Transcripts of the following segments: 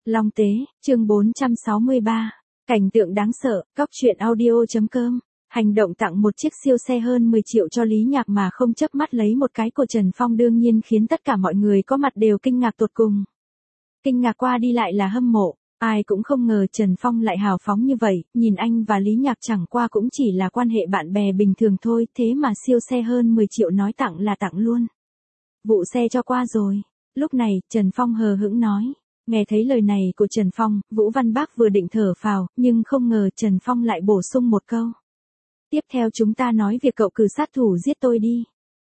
Long Tế, chương 463. Cảnh tượng đáng sợ, Cóc truyện audio.com. Hành động tặng một chiếc siêu xe hơn 10 triệu cho Lý Nhạc mà không chớp mắt lấy một cái của Trần Phong đương nhiên khiến tất cả mọi người có mặt đều kinh ngạc tột cùng. Kinh ngạc qua đi lại là hâm mộ, ai cũng không ngờ Trần Phong lại hào phóng như vậy, nhìn anh và Lý Nhạc chẳng qua cũng chỉ là quan hệ bạn bè bình thường thôi, thế mà siêu xe hơn 10 triệu nói tặng là tặng luôn. Vụ xe cho qua rồi. Lúc này, Trần Phong hờ hững nói. Nghe thấy lời này của Trần Phong, Vũ Văn Bác vừa định thở phào, nhưng không ngờ Trần Phong lại bổ sung một câu. Tiếp theo chúng ta nói việc cậu cử sát thủ giết tôi đi.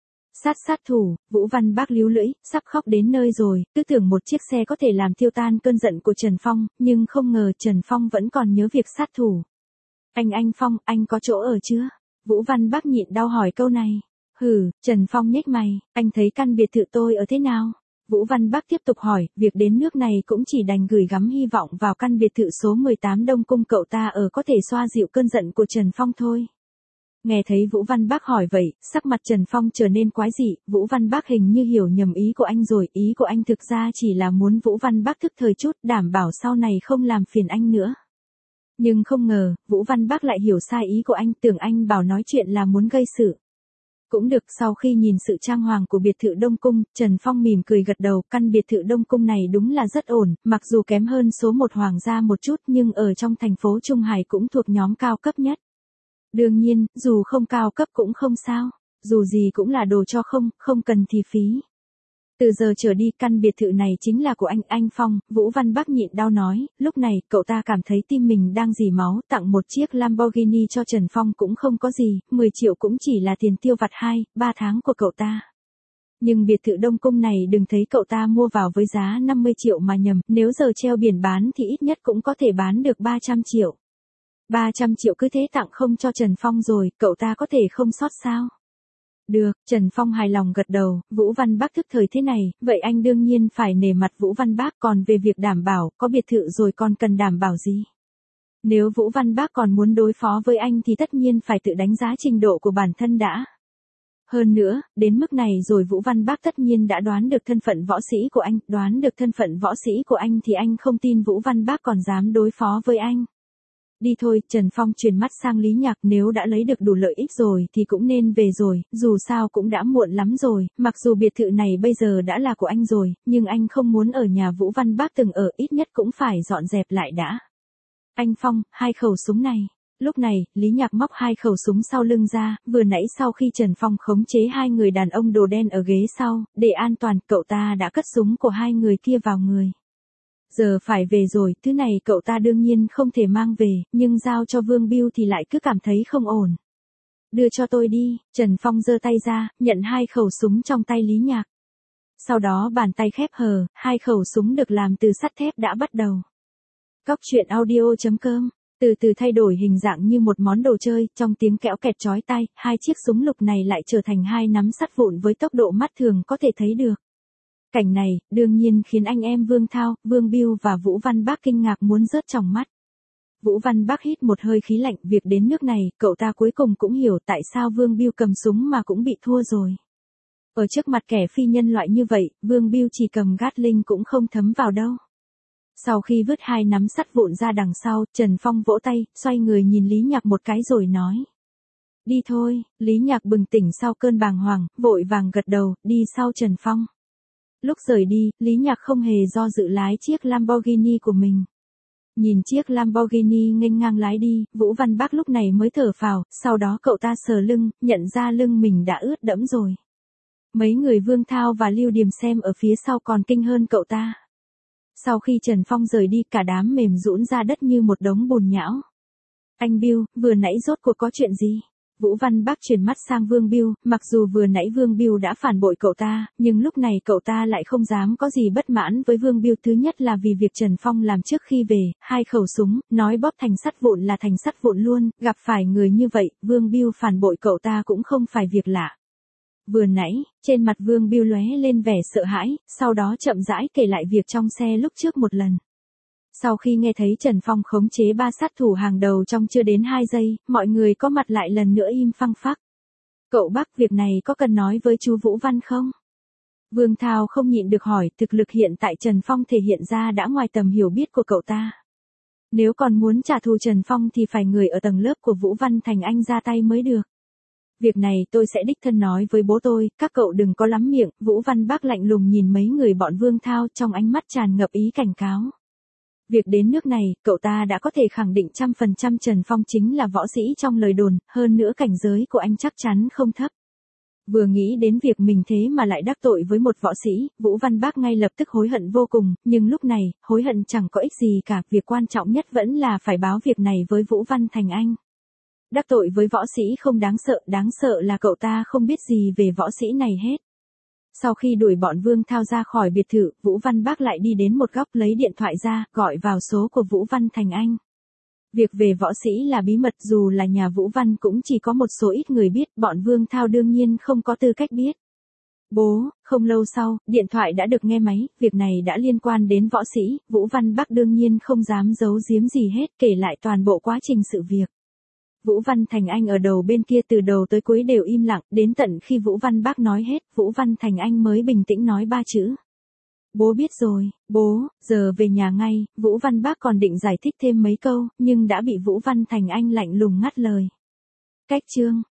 Sát thủ, Vũ Văn Bác líu lưỡi, sắp khóc đến nơi rồi, cứ tưởng một chiếc xe có thể làm tiêu tan cơn giận của Trần Phong, nhưng không ngờ Trần Phong vẫn còn nhớ việc sát thủ. Anh Phong, anh có chỗ ở chưa? Vũ Văn Bác nhịn đau hỏi câu này. Trần Phong nhếch mày, anh thấy căn biệt thự tôi ở thế nào? Vũ Văn Bác tiếp tục hỏi, việc đến nước này cũng chỉ đành gửi gắm hy vọng vào căn biệt thự số 18 Đông Cung cậu ta ở có thể xoa dịu cơn giận của Trần Phong thôi. Nghe thấy Vũ Văn Bác hỏi vậy, sắc mặt Trần Phong trở nên quái dị, Vũ Văn Bác hình như hiểu nhầm ý của anh rồi, ý của anh thực ra chỉ là muốn Vũ Văn Bác thức thời chút, đảm bảo sau này không làm phiền anh nữa. Nhưng không ngờ, Vũ Văn Bác lại hiểu sai ý của anh, tưởng anh bảo nói chuyện là muốn gây sự. Cũng được, sau khi nhìn sự trang hoàng của biệt thự Đông Cung, Trần Phong mỉm cười gật đầu, căn biệt thự Đông Cung này đúng là rất ổn, mặc dù kém hơn số 1 hoàng gia một chút nhưng ở trong thành phố Trung Hải cũng thuộc nhóm cao cấp nhất. Đương nhiên, dù không cao cấp cũng không sao, dù gì cũng là đồ cho không cần thì phí. Từ giờ trở đi căn biệt thự này chính là của anh Phong, Vũ Văn Bác nhịn đau nói, lúc này cậu ta cảm thấy tim mình đang rỉ máu, tặng một chiếc Lamborghini cho Trần Phong cũng không có gì, 10 triệu cũng chỉ là tiền tiêu vặt 2-3 tháng của cậu ta. Nhưng biệt thự Đông Cung này đừng thấy cậu ta mua vào với giá 50 triệu mà nhầm, nếu giờ treo biển bán thì ít nhất cũng có thể bán được 300 triệu. 300 triệu cứ thế tặng không cho Trần Phong rồi, cậu ta có thể không sót sao? Được, Trần Phong hài lòng gật đầu, Vũ Văn Bác thức thời thế này, vậy anh đương nhiên phải nể mặt Vũ Văn Bác, còn về việc đảm bảo, có biệt thự rồi còn cần đảm bảo gì? Nếu Vũ Văn Bác còn muốn đối phó với anh thì tất nhiên phải tự đánh giá trình độ của bản thân đã. Hơn nữa, đến mức này rồi Vũ Văn Bác tất nhiên đã đoán được thân phận võ sĩ của anh, đoán được thân phận võ sĩ của anh thì anh không tin Vũ Văn Bác còn dám đối phó với anh. Đi thôi, Trần Phong chuyển mắt sang Lý Nhạc, nếu đã lấy được đủ lợi ích rồi thì cũng nên về rồi, dù sao cũng đã muộn lắm rồi, mặc dù biệt thự này bây giờ đã là của anh rồi, nhưng anh không muốn ở nhà Vũ Văn Bác từng ở, ít nhất cũng phải dọn dẹp lại đã. Anh Phong, 2 khẩu súng này. Lúc này, Lý Nhạc móc 2 khẩu súng sau lưng ra, vừa nãy sau khi Trần Phong khống chế 2 người đàn ông đồ đen ở ghế sau, để an toàn, cậu ta đã cất súng của 2 người kia vào người. Giờ phải về rồi, thứ này cậu ta đương nhiên không thể mang về, nhưng giao cho Vương Biêu thì lại cứ cảm thấy không ổn. Đưa cho tôi đi, Trần Phong giơ tay ra, nhận 2 khẩu súng trong tay Lý Nhạc. Sau đó bàn tay khép hờ, 2 khẩu súng được làm từ sắt thép đã bắt đầu. Cóc truyện audio.com, từ từ thay đổi hình dạng như một món đồ chơi, trong tiếng kẽo kẹt chói tai, 2 chiếc súng lục này lại trở thành 2 nắm sắt vụn với tốc độ mắt thường có thể thấy được. Cảnh này, đương nhiên khiến anh em Vương Thao, Vương Biêu và Vũ Văn Bác kinh ngạc muốn rớt tròng mắt. Vũ Văn Bác hít một hơi khí lạnh, việc đến nước này, cậu ta cuối cùng cũng hiểu tại sao Vương Biêu cầm súng mà cũng bị thua rồi. Ở trước mặt kẻ phi nhân loại như vậy, Vương Biêu chỉ cầm Gatling cũng không thấm vào đâu. Sau khi vứt 2 nắm sắt vụn ra đằng sau, Trần Phong vỗ tay, xoay người nhìn Lý Nhạc một cái rồi nói. Đi thôi, Lý Nhạc bừng tỉnh sau cơn bàng hoàng, vội vàng gật đầu, đi sau Trần Phong. Lúc rời đi, Lý Nhạc không hề do dự lái chiếc Lamborghini của mình. Nhìn chiếc Lamborghini nghênh ngang lái đi, Vũ Văn Bác lúc này mới thở phào, sau đó cậu ta sờ lưng, nhận ra lưng mình đã ướt đẫm rồi. Mấy người Vương Thao và Lưu Điềm xem ở phía sau còn kinh hơn cậu ta. Sau khi Trần Phong rời đi, cả đám mềm nhũn ra đất như một đống bùn nhão. Anh Biêu, vừa nãy rốt cuộc có chuyện gì? Vũ Văn Bác chuyển mắt sang Vương Biêu, mặc dù vừa nãy Vương Biêu đã phản bội cậu ta, nhưng lúc này cậu ta lại không dám có gì bất mãn với Vương Biêu. Thứ nhất là vì việc Trần Phong làm trước khi về, 2 khẩu súng, nói bóp thành sắt vụn là thành sắt vụn luôn, gặp phải người như vậy, Vương Biêu phản bội cậu ta cũng không phải việc lạ. Vừa nãy, trên mặt Vương Biêu lóe lên vẻ sợ hãi, sau đó chậm rãi kể lại việc trong xe lúc trước một lần. Sau khi nghe thấy Trần Phong khống chế 3 sát thủ hàng đầu trong chưa đến 2 giây, mọi người có mặt lại lần nữa im phăng phắc. Cậu Bác, việc này có cần nói với chú Vũ Văn không? Vương Thao không nhịn được hỏi, thực lực hiện tại Trần Phong thể hiện ra đã ngoài tầm hiểu biết của cậu ta. Nếu còn muốn trả thù Trần Phong thì phải người ở tầng lớp của Vũ Văn Thành Anh ra tay mới được. Việc này tôi sẽ đích thân nói với bố tôi, các cậu đừng có lắm miệng. Vũ Văn Bác lạnh lùng nhìn mấy người bọn Vương Thao, trong ánh mắt tràn ngập ý cảnh cáo. Việc đến nước này, cậu ta đã có thể khẳng định 100% Trần Phong chính là võ sĩ trong lời đồn, hơn nữa cảnh giới của anh chắc chắn không thấp. Vừa nghĩ đến việc mình thế mà lại đắc tội với một võ sĩ, Vũ Văn Bác ngay lập tức hối hận vô cùng, nhưng lúc này, hối hận chẳng có ích gì cả, việc quan trọng nhất vẫn là phải báo việc này với Vũ Văn Thành Anh. Đắc tội với võ sĩ không đáng sợ là cậu ta không biết gì về võ sĩ này hết. Sau khi đuổi bọn Vương Thao ra khỏi biệt thự, Vũ Văn Bác lại đi đến một góc lấy điện thoại ra, gọi vào số của Vũ Văn Thành Anh. Việc về võ sĩ là bí mật, dù là nhà Vũ Văn cũng chỉ có một số ít người biết, bọn Vương Thao đương nhiên không có tư cách biết. Bố, không lâu sau, điện thoại đã được nghe máy, việc này đã liên quan đến võ sĩ, Vũ Văn Bác đương nhiên không dám giấu giếm gì hết, kể lại toàn bộ quá trình sự việc. Vũ Văn Thành Anh ở đầu bên kia từ đầu tới cuối đều im lặng, đến tận khi Vũ Văn Bác nói hết, Vũ Văn Thành Anh mới bình tĩnh nói 3 chữ. Bố biết rồi, bố, giờ về nhà ngay. Vũ Văn Bác còn định giải thích thêm mấy câu, nhưng đã bị Vũ Văn Thành Anh lạnh lùng ngắt lời. Cách chương